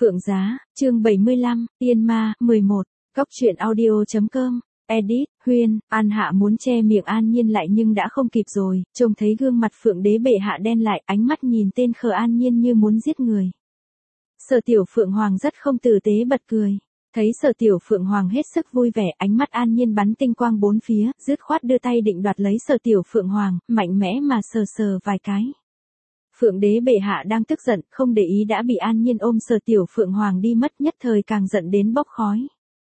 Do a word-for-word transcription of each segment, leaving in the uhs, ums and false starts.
Phượng Giá, chương bảy mươi lăm, Tiên Ma, mười một, Cóc truyện audio chấm com, edit, Huyên, An Hạ muốn che miệng An Nhiên lại nhưng đã không kịp rồi, trông thấy gương mặt Phượng đế bệ hạ đen lại, ánh mắt nhìn tên khờ An Nhiên như muốn giết người. Sở Tiểu Phượng Hoàng rất không tử tế bật cười. Thấy Sở Tiểu Phượng Hoàng hết sức vui vẻ, ánh mắt An Nhiên bắn tinh quang bốn phía, dứt khoát đưa tay định đoạt lấy Sở Tiểu Phượng Hoàng, mạnh mẽ mà sờ sờ vài cái. Phượng đế bệ hạ đang tức giận, không để ý đã bị An Nhiên ôm Sở Tiểu Phượng Hoàng đi mất, nhất thời càng giận đến bốc khói.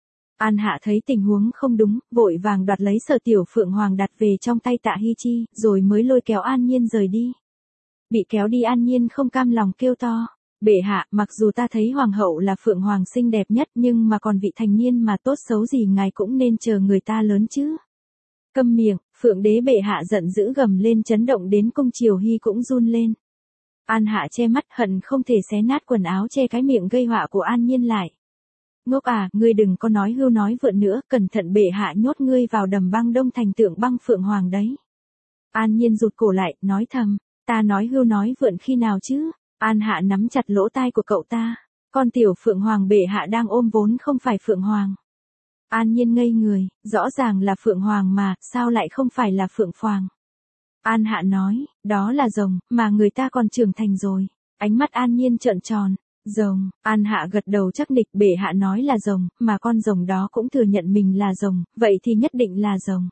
An Hạ thấy tình huống không đúng, vội vàng đoạt lấy Sở Tiểu Phượng Hoàng đặt về trong tay Tạ Hi Chi, rồi mới lôi kéo An Nhiên rời đi. Bị kéo đi An Nhiên không cam lòng kêu to. Bệ hạ, mặc dù ta thấy hoàng hậu là Phượng Hoàng xinh đẹp nhất nhưng mà còn vị thành niên mà tốt xấu gì ngài cũng nên chờ người ta lớn chứ. Câm miệng, Phượng đế bệ hạ giận dữ gầm lên chấn động đến cung Triều Hy cũng run lên. An Hạ che mắt hận không thể xé nát quần áo che cái miệng gây họa của An Nhiên lại. Ngốc à, ngươi đừng có nói hưu nói vượn nữa, cẩn thận bệ hạ nhốt ngươi vào đầm băng đông thành tượng băng Phượng Hoàng đấy. An Nhiên rụt cổ lại, nói thầm, ta nói hưu nói vượn khi nào chứ? An Hạ nắm chặt lỗ tai của cậu ta. Con tiểu Phượng Hoàng bệ hạ đang ôm vốn không phải Phượng Hoàng. An Nhiên ngây người, rõ ràng là Phượng Hoàng mà, sao lại không phải là Phượng Hoàng? An Hạ nói, đó là rồng, mà người ta còn trưởng thành rồi. Ánh mắt An Nhiên trợn tròn. Rồng, An Hạ gật đầu chắc nịch, bệ hạ nói là rồng, mà con rồng đó cũng thừa nhận mình là rồng, vậy thì nhất định là rồng.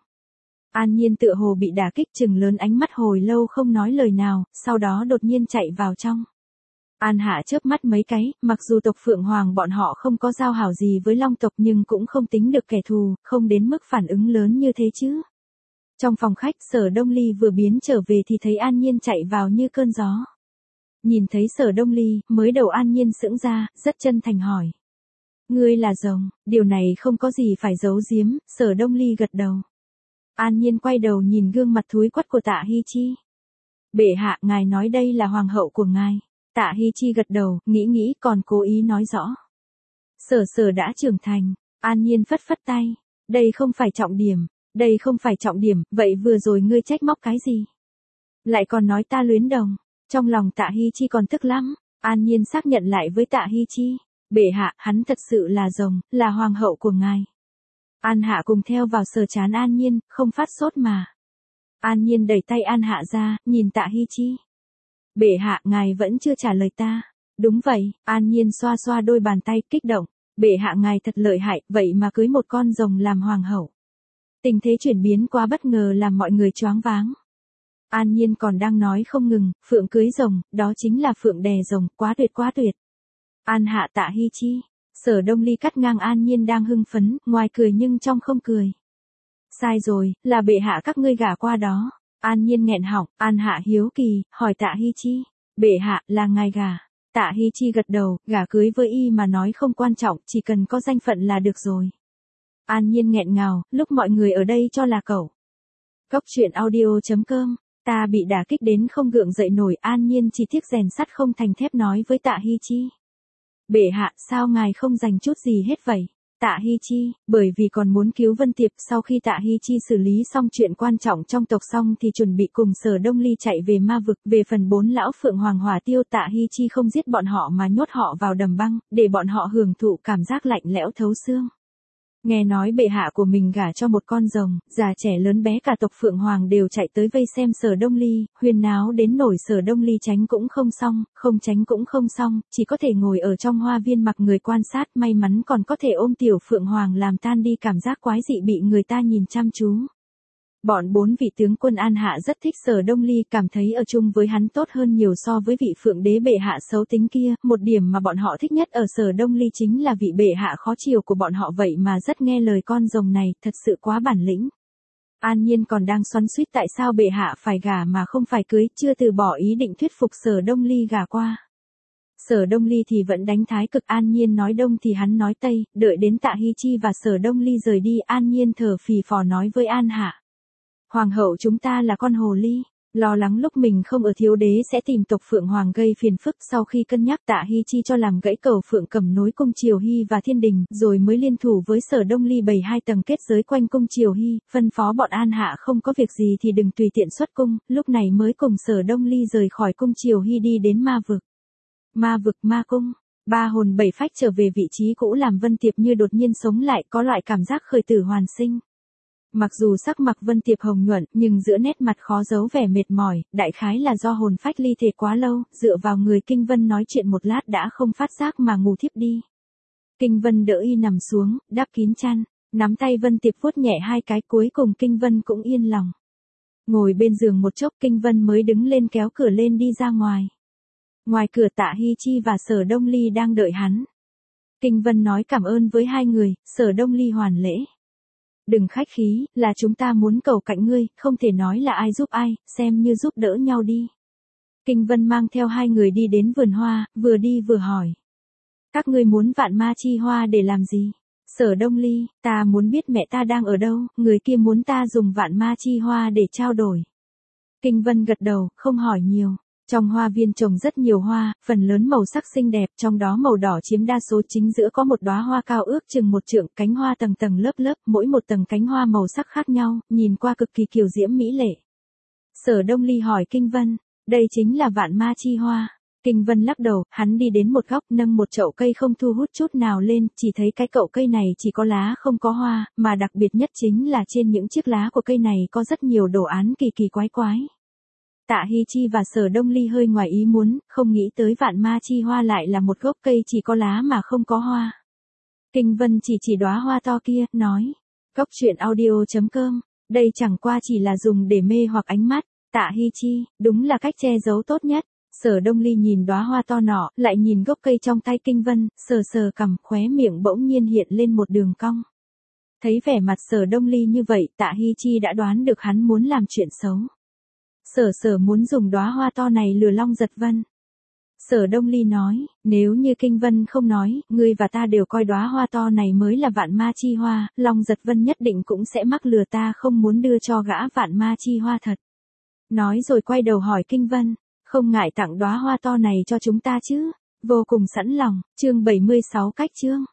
An Nhiên tựa hồ bị đả kích, trừng lớn ánh mắt hồi lâu không nói lời nào, sau đó đột nhiên chạy vào trong. An Hạ chớp mắt mấy cái, mặc dù tộc Phượng Hoàng bọn họ không có giao hảo gì với Long tộc nhưng cũng không tính được kẻ thù, không đến mức phản ứng lớn như thế chứ. Trong phòng khách, Sở Đông Ly vừa biến trở về thì thấy An Nhiên chạy vào như cơn gió. Nhìn thấy Sở Đông Ly, mới đầu An Nhiên sững ra, rất chân thành hỏi. Ngươi là rồng, điều này không có gì phải giấu giếm, Sở Đông Ly gật đầu. An Nhiên quay đầu nhìn gương mặt thúi quắt của Tạ Hi Chi. Bệ hạ, ngài nói đây là hoàng hậu của ngài. Tạ Hi Chi gật đầu, nghĩ nghĩ còn cố ý nói rõ. Sở sở đã trưởng thành, An Nhiên phất phất tay. Đây không phải trọng điểm, đây không phải trọng điểm, vậy vừa rồi ngươi trách móc cái gì? Lại còn nói ta luyến đồng. Trong lòng Tạ Hi Chi còn tức lắm, An Nhiên xác nhận lại với Tạ Hi Chi. Bệ hạ, hắn thật sự là rồng, là hoàng hậu của ngài. An Hạ cùng theo vào sờ chán An Nhiên, không phát sốt mà. An Nhiên đẩy tay An Hạ ra, nhìn Tạ Hi Chi. Bệ hạ, ngài vẫn chưa trả lời ta. Đúng vậy, An Nhiên xoa xoa đôi bàn tay, kích động. Bệ hạ ngài thật lợi hại, vậy mà cưới một con rồng làm hoàng hậu. Tình thế chuyển biến quá bất ngờ làm mọi người choáng váng. An Nhiên còn đang nói không ngừng, Phượng cưới rồng, đó chính là Phượng đè rồng, quá tuyệt quá tuyệt. An Hạ Tạ Hi Chi, Sở Đông Ly cắt ngang An Nhiên đang hưng phấn, ngoài cười nhưng trong không cười. Sai rồi, là bệ hạ các ngươi gả qua đó. An Nhiên nghẹn họng, An Hạ hiếu kỳ, hỏi Tạ Hi Chi. Bệ hạ, là ngài gả. Tạ Hi Chi gật đầu, gả cưới với y mà nói không quan trọng, chỉ cần có danh phận là được rồi. An Nhiên nghẹn ngào, lúc mọi người ở đây cho là cậu. Cóc truyện audio chấm com. Ta bị đả kích đến không gượng dậy nổi, An Nhiên chỉ tiếc rèn sắt không thành thép nói với Tạ Hi Chi. Bệ hạ, sao ngài không dành chút gì hết vậy? Tạ Hi Chi, bởi vì còn muốn cứu Vân Tiệp, sau khi Tạ Hi Chi xử lý xong chuyện quan trọng trong tộc xong thì chuẩn bị cùng Sở Đông Ly chạy về ma vực, về phần bốn lão Phượng Hoàng hỏa tiêu, Tạ Hi Chi không giết bọn họ mà nhốt họ vào đầm băng, để bọn họ hưởng thụ cảm giác lạnh lẽo thấu xương. Nghe nói bệ hạ của mình gả cho một con rồng, già trẻ lớn bé cả tộc Phượng Hoàng đều chạy tới vây xem Sở Đông Ly, huyên náo đến nổi Sở Đông Ly tránh cũng không xong, không tránh cũng không xong, chỉ có thể ngồi ở trong hoa viên mặc người quan sát, may mắn còn có thể ôm tiểu Phượng Hoàng làm tan đi cảm giác quái dị bị người ta nhìn chăm chú. Bọn bốn vị tướng quân An Hạ rất thích Sở Đông Ly, cảm thấy ở chung với hắn tốt hơn nhiều so với vị Phượng đế bệ hạ xấu tính kia, một điểm mà bọn họ thích nhất ở Sở Đông Ly chính là vị bệ hạ khó chiều của bọn họ vậy mà rất nghe lời con rồng này, thật sự quá bản lĩnh. An Nhiên còn đang xoắn xuýt tại sao bệ hạ phải gả mà không phải cưới, chưa từ bỏ ý định thuyết phục Sở Đông Ly gả qua. Sở Đông Ly thì vẫn đánh thái cực, An Nhiên nói đông thì hắn nói tây, đợi đến Tạ Hi Chi và Sở Đông Ly rời đi, An Nhiên thở phì phò nói với An Hạ. Hoàng hậu chúng ta là con hồ ly, lo lắng lúc mình không ở thiếu đế sẽ tìm tộc Phượng Hoàng gây phiền phức, sau khi cân nhắc Tạ Hi Chi cho làm gãy cầu Phượng Cầm nối cung Triều Hy và Thiên Đình, rồi mới liên thủ với Sở Đông Ly bày hai tầng kết giới quanh cung Triều Hy, phân phó bọn An Hạ không có việc gì thì đừng tùy tiện xuất cung, lúc này mới cùng Sở Đông Ly rời khỏi cung Triều Hy đi đến ma vực. Ma vực ma cung. Ba hồn bảy phách trở về vị trí cũ làm Vân Tiệp như đột nhiên sống lại, có loại cảm giác khởi tử hoàn sinh. Mặc dù sắc mặt Vân Tiệp hồng nhuận, nhưng giữa nét mặt khó giấu vẻ mệt mỏi, đại khái là do hồn phách ly thể quá lâu, dựa vào người Kinh Vân nói chuyện một lát đã không phát giác mà ngủ thiếp đi. Kinh Vân đỡ y nằm xuống, đắp kín chăn, nắm tay Vân Tiệp vuốt nhẹ hai cái, cuối cùng Kinh Vân cũng yên lòng. Ngồi bên giường một chốc Kinh Vân mới đứng lên kéo cửa lên đi ra ngoài. Ngoài cửa Tạ Hy Chi và Sở Đông Ly đang đợi hắn. Kinh Vân nói cảm ơn với hai người, Sở Đông Ly hoàn lễ. Đừng khách khí, là chúng ta muốn cầu cạnh ngươi, không thể nói là ai giúp ai, xem như giúp đỡ nhau đi. Kinh Vân mang theo hai người đi đến vườn hoa, vừa đi vừa hỏi. Các ngươi muốn vạn ma chi hoa để làm gì? Sở Đông Ly, ta muốn biết mẹ ta đang ở đâu, người kia muốn ta dùng vạn ma chi hoa để trao đổi. Kinh Vân gật đầu, không hỏi nhiều. Trong hoa viên trồng rất nhiều hoa, phần lớn màu sắc xinh đẹp, trong đó màu đỏ chiếm đa số, chính giữa có một đóa hoa cao ước chừng một trượng, cánh hoa tầng tầng lớp lớp, mỗi một tầng cánh hoa màu sắc khác nhau, nhìn qua cực kỳ kiều diễm mỹ lệ. Sở Đông Ly hỏi Kinh Vân, đây chính là vạn ma chi hoa. Kinh Vân lắc đầu, hắn đi đến một góc nâng một chậu cây không thu hút chút nào lên, chỉ thấy cái chậu cây này chỉ có lá không có hoa, mà đặc biệt nhất chính là trên những chiếc lá của cây này có rất nhiều đồ án kỳ kỳ quái quái. Tạ Hy Chi và Sở Đông Ly hơi ngoài ý muốn, không nghĩ tới vạn ma chi hoa lại là một gốc cây chỉ có lá mà không có hoa. Kinh Vân chỉ chỉ đóa hoa to kia, nói, Cốc truyện audio chấm com, đây chẳng qua chỉ là dùng để mê hoặc ánh mắt. Tạ Hy Chi, đúng là cách che giấu tốt nhất. Sở Đông Ly nhìn đóa hoa to nọ, lại nhìn gốc cây trong tay Kinh Vân, sờ sờ cằm, khóe miệng bỗng nhiên hiện lên một đường cong. Thấy vẻ mặt Sở Đông Ly như vậy, Tạ Hy Chi đã đoán được hắn muốn làm chuyện xấu. Sở sở muốn dùng đóa hoa to này lừa Long Giật Vân. Sở Đông Ly nói, nếu như Kinh Vân không nói, ngươi và ta đều coi đóa hoa to này mới là vạn ma chi hoa, Long Giật Vân nhất định cũng sẽ mắc lừa ta, không muốn đưa cho gã vạn ma chi hoa thật. Nói rồi quay đầu hỏi Kinh Vân, không ngại tặng đóa hoa to này cho chúng ta chứ? Vô cùng sẵn lòng, chương bảy mươi sáu cách chương.